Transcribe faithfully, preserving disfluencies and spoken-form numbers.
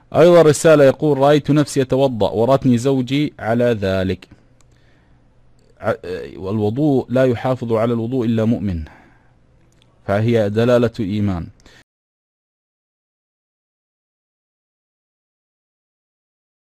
أيضا رسالة يقول: رأيت نفسي أتوضأ ورتني زوجي على ذلك. والوضوء لا يحافظ على الوضوء إلا مؤمن، فهي دلالة إيمان.